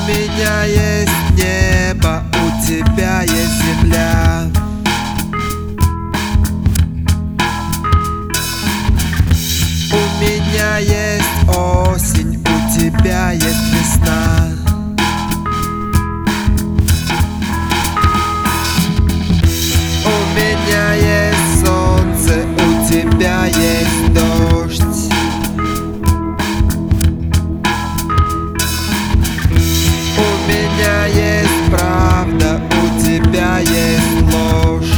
меня есть небо, у тебя есть земля. У меня есть осень, у тебя есть весна. У меня есть солнце, у тебя есть дождь. У меня есть правда, у тебя есть ложь.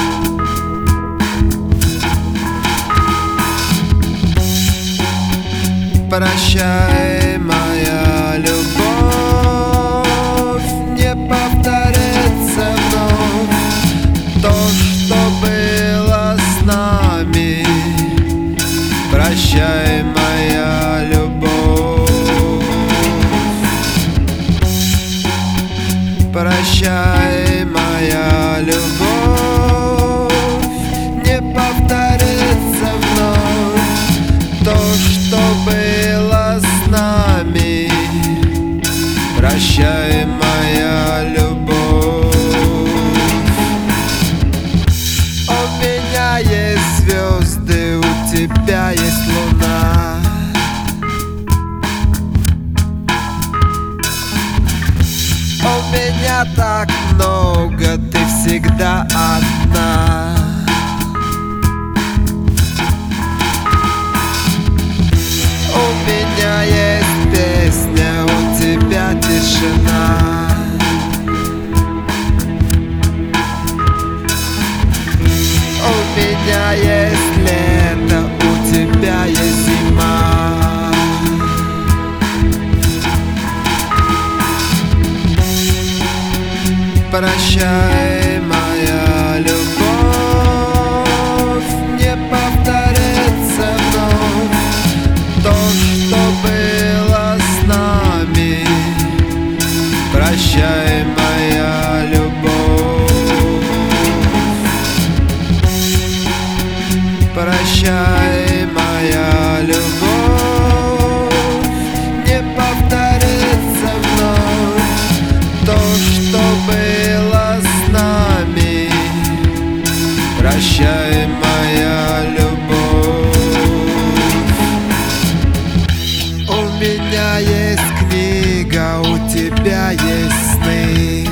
Прощай, моя любовь, не повторится вновь то, что было с нами. Прощай, моя любовь. Прощай, моя любовь, не повторится вновь то, что было с нами. Прощай, моя любовь. У меня есть звезды, у тебя есть луна. У меня так много, ты всегда одна. У меня есть песня, у тебя тишина. У меня есть лето, у тебя есть зима. Прощай, моя любовь, не повторится вновь то, что было с нами. Прощай, моя любовь. Прощай, моя любовь, не повторится вновь то, что было с нами. Прощай, моя любовь. У меня есть книга, у тебя есть сны.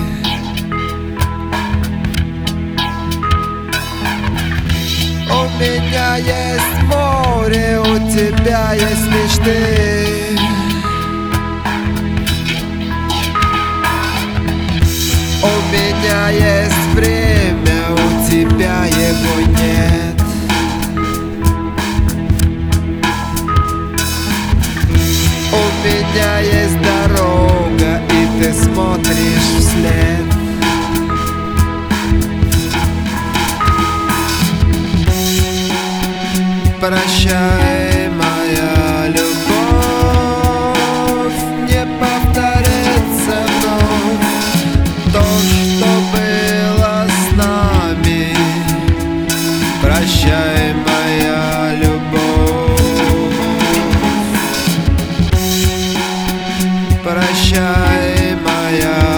У меня есть море, у тебя есть мечты. У меня есть время, у тебя его нет. У меня есть дорога, и ты смотришь вслед. Прощай, моя любовь, не повторится вновь то, что было с нами. Прощай, моя любовь. Прощай, моя